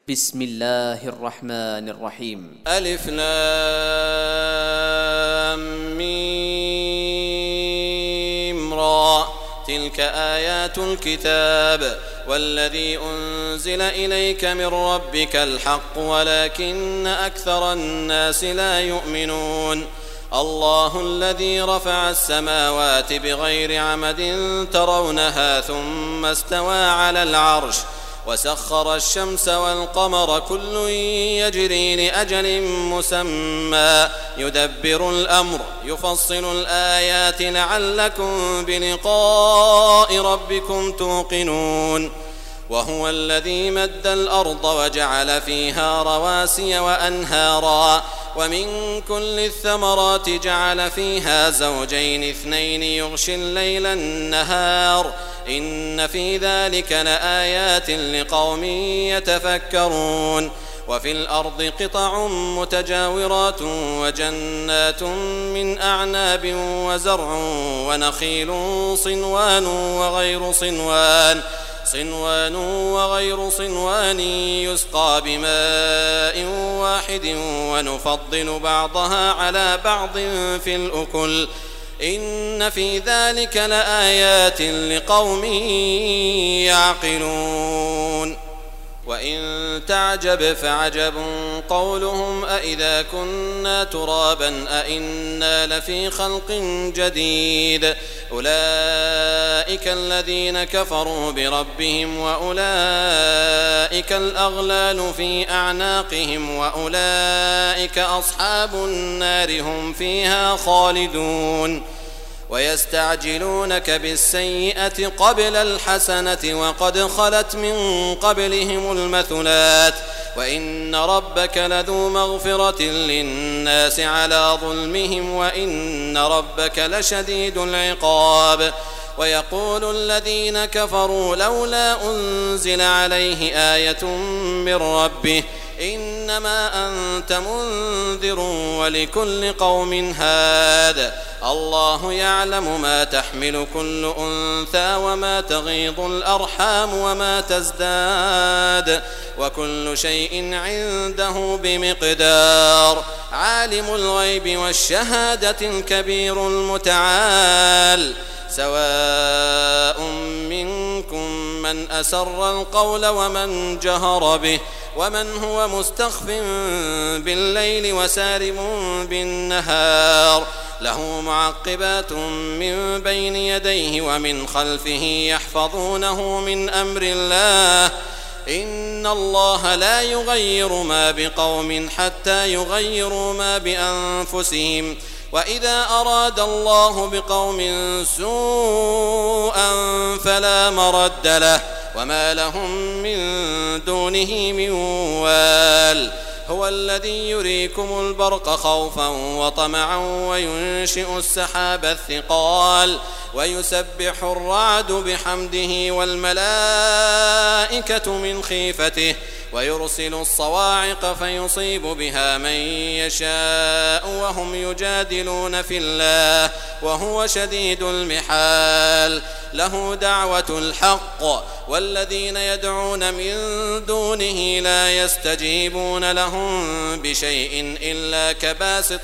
بسم الله الرحمن الرحيم. ألف لام ميم را. تلك آيات الكتاب والذي أنزل إليك من ربك الحق ولكن أكثر الناس لا يؤمنون. الله الذي رفع السماوات بغير عمد ترونها ثم استوى على العرش وسخر الشمس والقمر كل يجري لأجل مسمى يدبر الأمر يفصل الآيات لعلكم بلقاء ربكم توقنون. وهو الذي مد الأرض وجعل فيها رواسي وأنهارا ومن كل الثمرات جعل فيها زوجين اثنين يغشي الليل النهار إن في ذلك لآيات لقوم يتفكرون. وفي الأرض قطع متجاورات وجنات من أعناب وزرع ونخيل صنوان وغير صنوان يسقى بماء واحد ونفضل بعضها على بعض في الأكل إن في ذلك لآيات لقوم يعقلون. وإن تعجب فعجب قولهم أإذا كنا ترابا أإنا لفي خلق جديد أولئك الذين كفروا بربهم وأولئك الأغلال في أعناقهم وأولئك أصحاب النار هم فيها خالدون. ويستعجلونك بالسيئة قبل الحسنة وقد خلت من قبلهم المثلات وإن ربك لذو مغفرة للناس على ظلمهم وإن ربك لشديد العقاب. ويقول الذين كفروا لولا أنزل عليه آية من ربه إنما أنت منذر ولكل قوم هاد الله يعلم ما تحمل كل أنثى وما تغيض الأرحام وما تزداد وكل شيء عنده بمقدار. عالم الغيب والشهادة الكبير المتعال سواء منكم من أسر القول ومن جهر به ومن هو مستخف بالليل وسارب بالنهار له معقبات من بين يديه ومن خلفه يحفظونه من أمر الله إن الله لا يغير ما بقوم حتى يغيروا ما بأنفسهم وإذا أراد الله بقوم سوءا فلا مرد له وما لهم من دونه من وال. هو الذي يريكم البرق خوفا وطمعا وينشئ السحاب الثقال ويسبح الرعد بحمده والملائكة من خيفته ويرسل الصواعق فيصيب بها من يشاء وهم يجادلون في الله وهو شديد المحال. له دعوة الحق والذين يدعون من دونه لا يستجيبون لهم بشيء إلا كباسط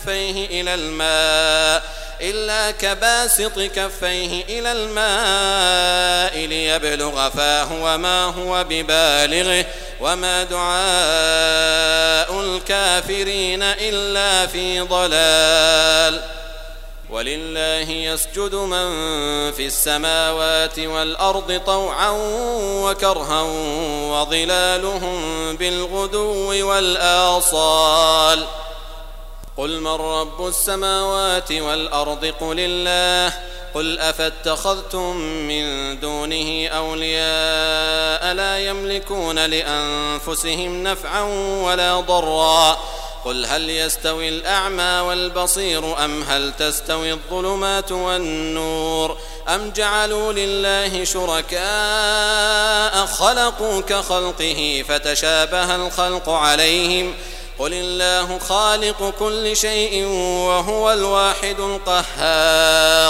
كفيه إلى الماء ليبلغ فاه وما هو ببالغه وما دعاء الكافرين إلا في ضلال. ولله يسجد من في السماوات والأرض طوعا وكرها وظلالهم بالغدو والآصال. قل من رب السماوات والأرض قل الله قل أفاتخذتم من دونه أولياء لا يملكون لأنفسهم نفعا ولا ضرا قل هل يستوي الأعمى والبصير أم هل تستوي الظلمات والنور أم جعلوا لله شركاء خلقوا كخلقه فتشابه الخلق عليهم قل الله خالق كل شيء وهو الواحد القهار.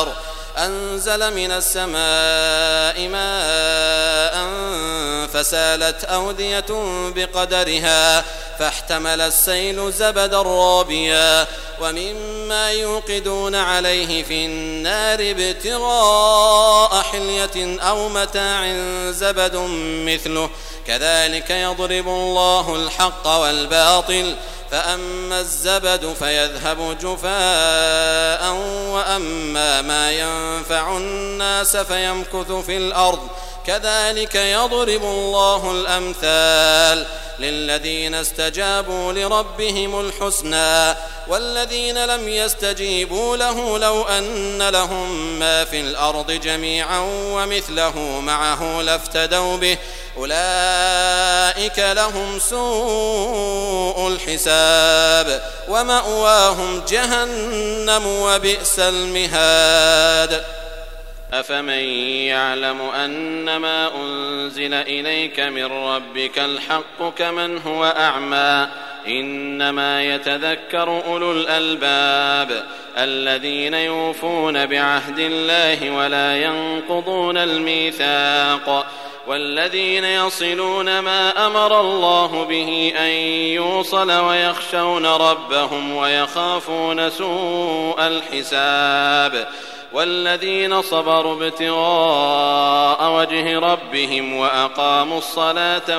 أنزل من السماء ماء فسالت أودية بقدرها فاحتمل السيل زبدا رابيا ومما يوقدون عليه في النار ابتغاء حلية أو متاع زبد مثله كذلك يضرب الله الحق والباطل فأما الزبد فيذهب جفاء وأما ما ينفع الناس فيمكث في الأرض كذلك يضرب الله الأمثال للذين استجابوا لربهم الحسنى والذين لم يستجيبوا له لو أن لهم ما في الأرض جميعا ومثله معه لافتدوا به أولئك لهم سوء الحساب ومأواهم جهنم وبئس المهاد. أفمن يعلم أنما أنزل إليك من ربك الحق كمن هو أعمى إنما يتذكر أولو الألباب الذين يوفون بعهد الله ولا ينقضون الميثاق والذين يصلون ما أمر الله به أن يوصل ويخشون ربهم ويخافون سوء الحساب والذين صبروا ابتغاء وجه ربهم وأقاموا الصلاة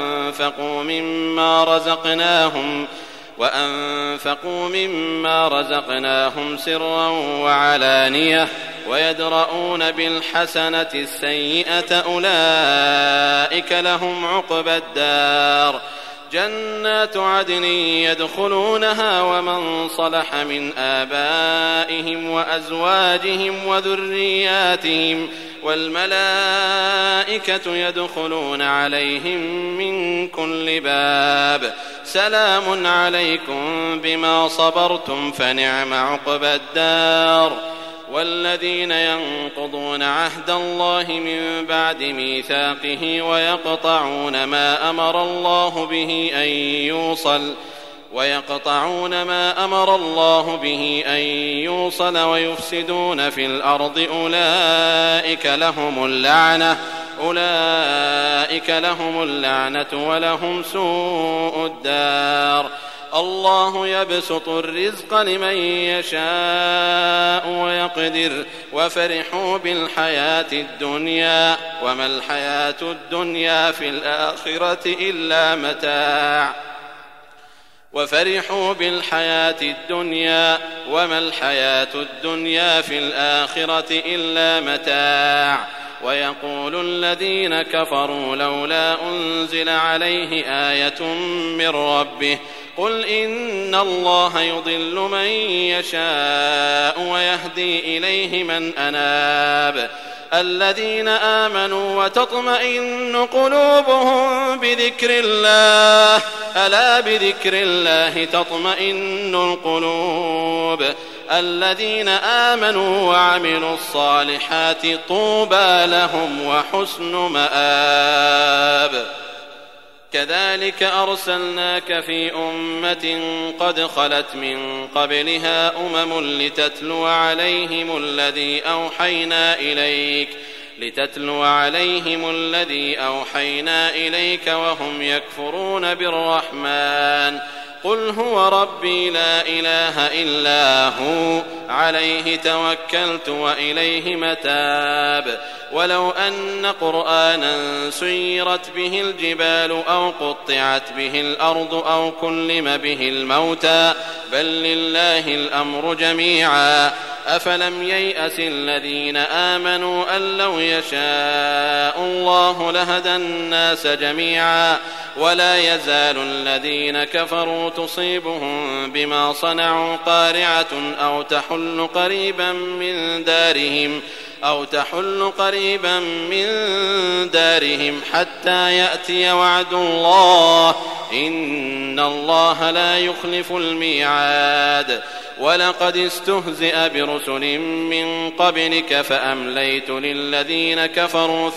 وأنفقوا مما رزقناهم سرا وعلانية ويدرؤون بالحسنة السيئة أولئك لهم عقبى الدار جنات عدن يدخلونها ومن صلح من آبائهم وأزواجهم وذرياتهم والملائكة يدخلون عليهم من كل باب سلام عليكم بما صبرتم فنعم عقبى الدار. والذين ينقضون عهد الله من بعد ميثاقه ويقطعون ما أمر الله به أن يوصل ويفسدون في الأرض أولئك لهم اللعنة ولهم سوء الدار. الله يبسط الرزق لمن يشاء ويقدر وفرحوا بالحياة الدنيا وما الحياة الدنيا في الآخرة إلا متاع ويقول الذين كفروا لولا أنزل عليه آية من ربه قل إن الله يضل من يشاء ويهدي إليه من أناب الذين آمنوا وتطمئن قلوبهم بذكر الله ألا بذكر الله تطمئن القلوب الذين آمنوا وعملوا الصالحات طوبى لهم وحسن مآب. كذلك أرسلناك في أمة قد خلت من قبلها لتتلو عليهم الذي أوحينا إليك وهم يكفرون بالرحمن قل هو ربي لا إله إلا هو عليه توكلت وإليه متاب. ولو أن قرآنا سيرت به الجبال أو قطعت به الأرض أو كلم به الموتى بل لله الأمر جميعا أفلم ييأس الذين آمنوا أن لو يشاء الله لهدى الناس جميعا ولا يزال الذين كفروا تصيبهم بما صنعوا قارعة أو تحل قريبا من دارهم حتى يأتي وعد الله إن الله لا يخلف الميعاد. ولقد استهزئ برسل من قبلك فأمليت للذين كفروا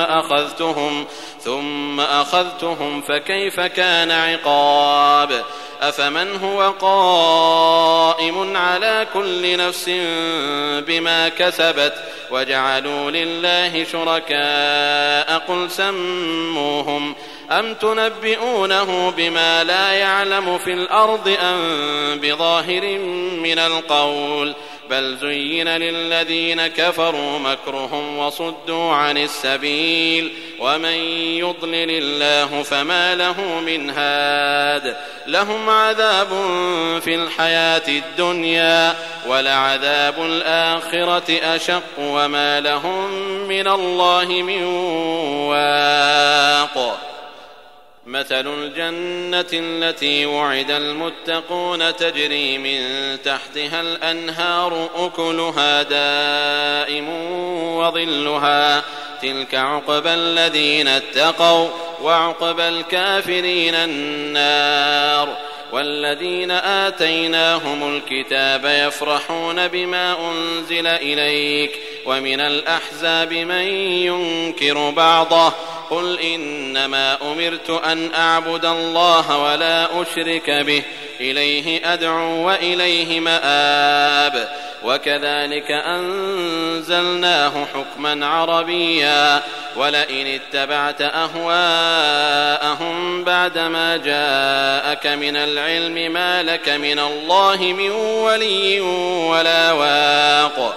ثم أخذتهم فكيف كان عقاب. أفمن هو قائم على كل نفس بما كسبت وجعلوا لله شركاء قل سموهم أم تنبئونه بما لا يعلم في الأرض أم بظاهر من القول بل زين للذين كفروا مكرهم وصدوا عن السبيل ومن يضلل الله فما له من هاد لهم عذاب في الحياة الدنيا ولعذاب الآخرة أشق وما لهم من الله من واق مثل الجنة التي وعد المتقون تجري من تحتها الأنهار أكلها دائم وظلها تلك عقبى الذين اتقوا وعقبى الكافرين النار والذين آتيناهم الكتاب يفرحون بما أنزل إليك ومن الأحزاب من ينكر بعضه قل إنما أمرت أن أعبد الله ولا أشرك به إليه أدعو وإليه مآب وكذلك أنزلناه حكما عربيا ولئن اتبعت أهواءهم بعدما جاءك من العلم ما لك من الله من ولي ولا واق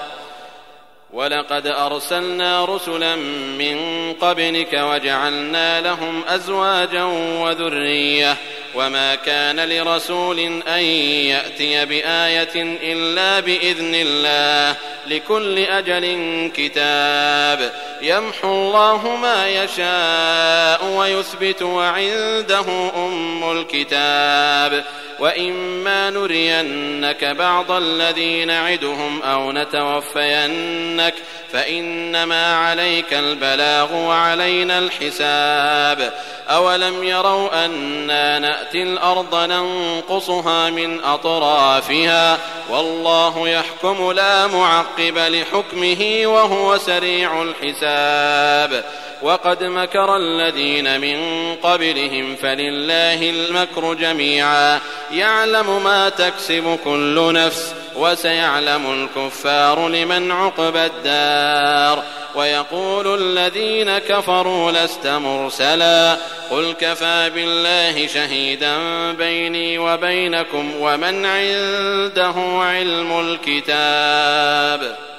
ولقد أرسلنا رسلا من قبلك وجعلنا لهم أزواجا وذرية وما كان لرسول أن يأتي بآية إلا بإذن الله لكل أجل كتاب يمحو الله ما يشاء ويثبت وعنده أم الكتاب وإما نرينك بعض الذي نعدهم أو نتوفينك فإنما عليك البلاغ وعلينا الحساب أولم يروا أنا نأتي الأرض ننقصها من أطرافها والله يحكم لا معقب لحكمه وهو سريع الحساب وقد مكر الذين من قبلهم فلله المكر جميعا يعلم ما تكسب كل نفس وسيعلم الكفار لمن عقبى الدار ويقول الذين كفروا لست مرسلا قل كفى بالله شهيدا بيني وبينكم ومن عنده علم الكتاب